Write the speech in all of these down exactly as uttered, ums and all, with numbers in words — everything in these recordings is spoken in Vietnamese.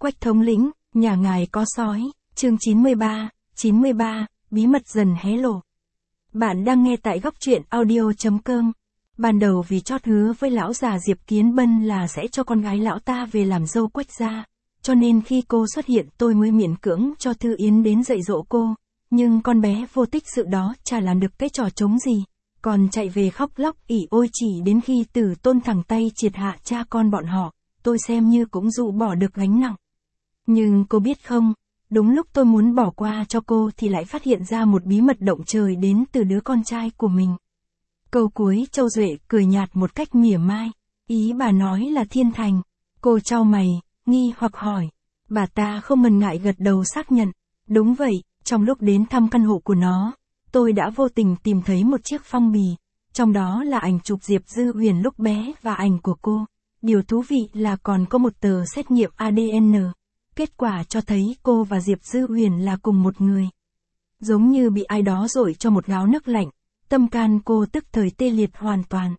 Quách thống lĩnh, nhà ngài có sói, chương chín mươi ba, chín mươi ba, bí mật dần hé lộ. Bạn đang nghe tại góc truyện audio chấm com. Ban đầu vì chót hứa với lão già Diệp Kiến Bân là sẽ cho con gái lão ta về làm dâu Quách gia, cho nên khi cô xuất hiện tôi mới miễn cưỡng cho Thư Yến đến dạy dỗ cô, nhưng con bé vô tích sự đó chả làm được cái trò trống gì, còn chạy về khóc lóc ỉ ôi chỉ đến khi Tử Tôn thẳng tay triệt hạ cha con bọn họ, tôi xem như cũng dụ bỏ được gánh nặng. Nhưng cô biết không, đúng lúc tôi muốn bỏ qua cho cô thì lại phát hiện ra một bí mật động trời đến từ đứa con trai của mình. Câu cuối Châu Duệ cười nhạt một cách mỉa mai, ý bà nói là Thiên Thành. Cô chau mày, nghi hoặc hỏi. Bà ta không ngần ngại gật đầu xác nhận. Đúng vậy, trong lúc đến thăm căn hộ của nó, tôi đã vô tình tìm thấy một chiếc phong bì, trong đó là ảnh chụp Diệp Dư Huyền lúc bé và ảnh của cô. Điều thú vị là còn có một tờ xét nghiệm a đê en. Kết quả cho thấy cô và Diệp Dư Huyền là cùng một người. Giống như bị ai đó dội cho một gáo nước lạnh, tâm can cô tức thời tê liệt hoàn toàn.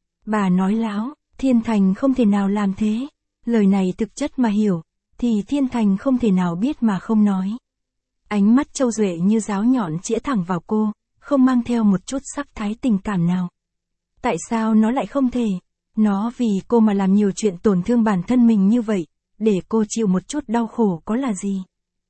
Bà nói láo, Thiên Thành không thể nào làm thế. Lời này thực chất mà hiểu, thì Thiên Thành không thể nào biết mà không nói. Ánh mắt Châu Duệ như giáo nhọn chĩa thẳng vào cô, không mang theo một chút sắc thái tình cảm nào. Tại sao nó lại không thể? Nó vì cô mà làm nhiều chuyện tổn thương bản thân mình như vậy, để cô chịu một chút đau khổ có là gì?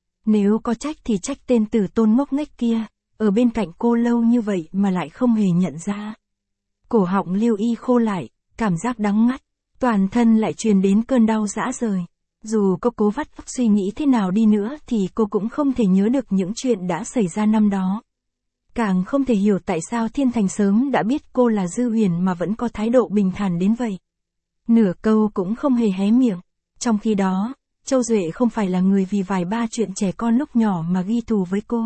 Nếu có trách thì trách tên Tử Tôn ngốc nghếch kia, ở bên cạnh cô lâu như vậy mà lại không hề nhận ra. Cổ họng Lưu Y khô lại, cảm giác đắng ngắt, toàn thân lại truyền đến cơn đau rã rời. Dù có cố vắt vóc suy nghĩ thế nào đi nữa thì cô cũng không thể nhớ được những chuyện đã xảy ra năm đó. Càng không thể hiểu tại sao Thiên Thành sớm đã biết cô là Dư Huyền mà vẫn có thái độ bình thản đến vậy. Nửa câu cũng không hề hé miệng. Trong khi đó, Châu Duệ không phải là người vì vài ba chuyện trẻ con lúc nhỏ mà ghi thù với cô.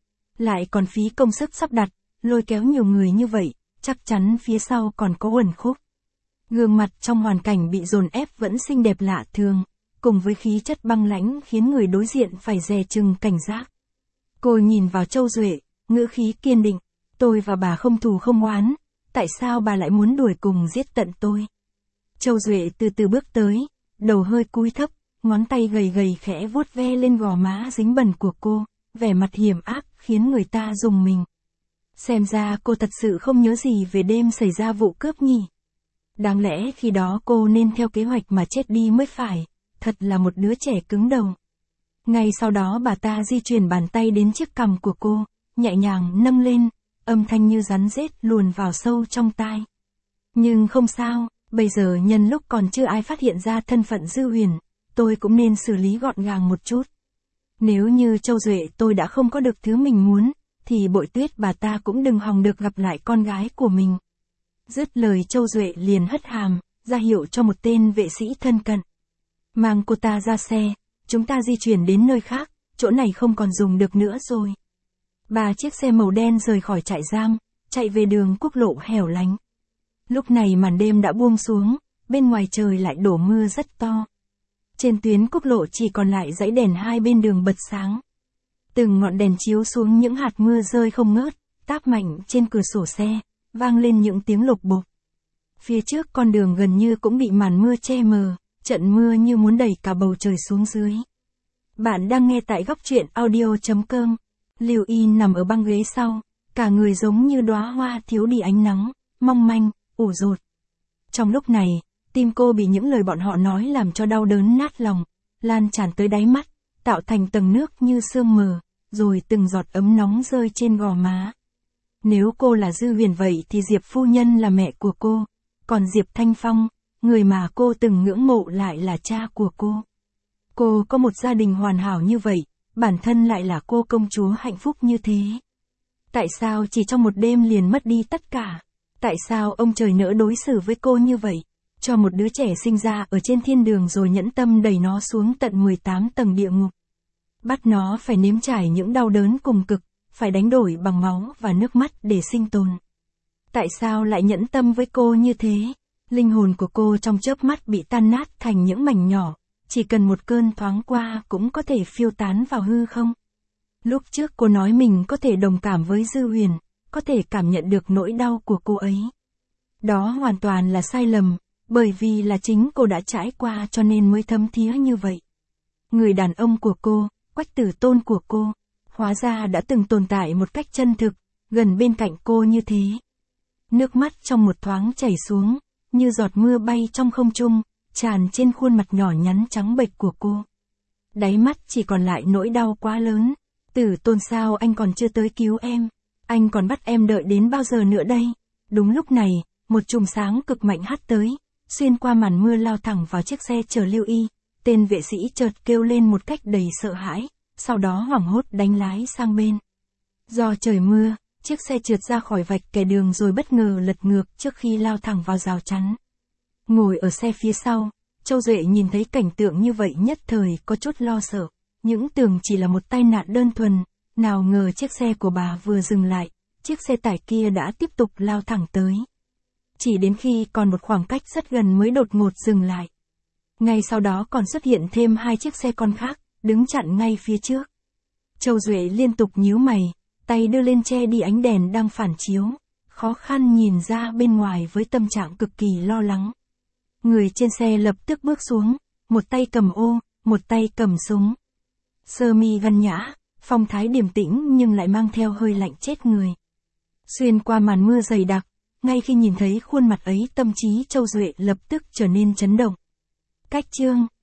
Lại còn phí công sức sắp đặt, lôi kéo nhiều người như vậy, chắc chắn phía sau còn có uẩn khúc. Gương mặt trong hoàn cảnh bị dồn ép vẫn xinh đẹp lạ thường, cùng với khí chất băng lãnh khiến người đối diện phải dè chừng cảnh giác. Cô nhìn vào Châu Duệ, ngữ khí kiên định, tôi và bà không thù không oán, tại sao bà lại muốn đuổi cùng giết tận tôi? Châu Duệ từ từ bước tới, đầu hơi cúi thấp, ngón tay gầy gầy khẽ vuốt ve lên gò má dính bẩn của cô, vẻ mặt hiểm ác khiến người ta rùng mình. Xem ra cô thật sự không nhớ gì về đêm xảy ra vụ cướp nhỉ. Đáng lẽ khi đó cô nên theo kế hoạch mà chết đi mới phải, thật là một đứa trẻ cứng đầu. Ngay sau đó bà ta di chuyển bàn tay đến chiếc cằm của cô, nhẹ nhàng nâng lên, âm thanh như rắn rết luồn vào sâu trong tai. Nhưng không sao, bây giờ nhân lúc còn chưa ai phát hiện ra thân phận Dư Huyền, tôi cũng nên xử lý gọn gàng một chút. Nếu như Châu Duệ tôi đã không có được thứ mình muốn, thì Bội Tuyết bà ta cũng đừng hòng được gặp lại con gái của mình. Dứt lời Châu Duệ liền hất hàm, ra hiệu cho một tên vệ sĩ thân cận. Mang cô ta ra xe, chúng ta di chuyển đến nơi khác, chỗ này không còn dùng được nữa rồi. Ba chiếc xe màu đen rời khỏi trại giam, chạy về đường quốc lộ hẻo lánh. Lúc này màn đêm đã buông xuống, bên ngoài trời lại đổ mưa rất to. Trên tuyến quốc lộ chỉ còn lại dãy đèn hai bên đường bật sáng. Từng ngọn đèn chiếu xuống những hạt mưa rơi không ngớt, táp mạnh trên cửa sổ xe, vang lên những tiếng lộc bộp. Phía trước con đường gần như cũng bị màn mưa che mờ, trận mưa như muốn đẩy cả bầu trời xuống dưới. Bạn đang nghe tại góc truyện audio chấm com. Lưu Y nằm ở băng ghế sau, cả người giống như đóa hoa thiếu đi ánh nắng, mong manh, ủ rột. Trong lúc này, tim cô bị những lời bọn họ nói làm cho đau đớn nát lòng, lan tràn tới đáy mắt, tạo thành tầng nước như sương mờ, rồi từng giọt ấm nóng rơi trên gò má. Nếu cô là Dư Huyền vậy thì Diệp phu nhân là mẹ của cô, còn Diệp Thanh Phong, người mà cô từng ngưỡng mộ lại là cha của cô. Cô có một gia đình hoàn hảo như vậy, bản thân lại là cô công chúa hạnh phúc như thế. Tại sao chỉ trong một đêm liền mất đi tất cả? Tại sao ông trời nỡ đối xử với cô như vậy? Cho một đứa trẻ sinh ra ở trên thiên đường rồi nhẫn tâm đẩy nó xuống tận mười tám tầng địa ngục. Bắt nó phải nếm trải những đau đớn cùng cực, phải đánh đổi bằng máu và nước mắt để sinh tồn. Tại sao lại nhẫn tâm với cô như thế? Linh hồn của cô trong chớp mắt bị tan nát thành những mảnh nhỏ, chỉ cần một cơn thoáng qua cũng có thể phiêu tán vào hư không. Lúc trước cô nói mình có thể đồng cảm với Dư Huyền, có thể cảm nhận được nỗi đau của cô ấy. Đó hoàn toàn là sai lầm, bởi vì là chính cô đã trải qua cho nên mới thấm thía như vậy. Người đàn ông của cô, Quách Tử Tôn của cô, hóa ra đã từng tồn tại một cách chân thực, gần bên cạnh cô như thế. Nước mắt trong một thoáng chảy xuống, như giọt mưa bay trong không trung, tràn trên khuôn mặt nhỏ nhắn trắng bệch của cô. Đáy mắt chỉ còn lại nỗi đau quá lớn. Tử Tôn, sao anh còn chưa tới cứu em? Anh còn bắt em đợi đến bao giờ nữa đây? Đúng lúc này, một chùm sáng cực mạnh hắt tới, xuyên qua màn mưa lao thẳng vào chiếc xe chở Lưu Y. Tên vệ sĩ chợt kêu lên một cách đầy sợ hãi, sau đó hoảng hốt đánh lái sang bên. Do trời mưa, chiếc xe trượt ra khỏi vạch kẻ đường rồi bất ngờ lật ngược trước khi lao thẳng vào rào chắn. Ngồi ở xe phía sau, Châu Duệ nhìn thấy cảnh tượng như vậy nhất thời có chút lo sợ, những tưởng chỉ là một tai nạn đơn thuần, nào ngờ chiếc xe của bà vừa dừng lại, chiếc xe tải kia đã tiếp tục lao thẳng tới. Chỉ đến khi còn một khoảng cách rất gần mới đột ngột dừng lại. Ngay sau đó còn xuất hiện thêm hai chiếc xe con khác, đứng chặn ngay phía trước. Châu Duệ liên tục nhíu mày, tay đưa lên che đi ánh đèn đang phản chiếu, khó khăn nhìn ra bên ngoài với tâm trạng cực kỳ lo lắng. Người trên xe lập tức bước xuống, một tay cầm ô, một tay cầm súng. Sơ mi văn nhã, phong thái điềm tĩnh nhưng lại mang theo hơi lạnh chết người. Xuyên qua màn mưa dày đặc, ngay khi nhìn thấy khuôn mặt ấy tâm trí Châu Duệ lập tức trở nên chấn động. Cách chương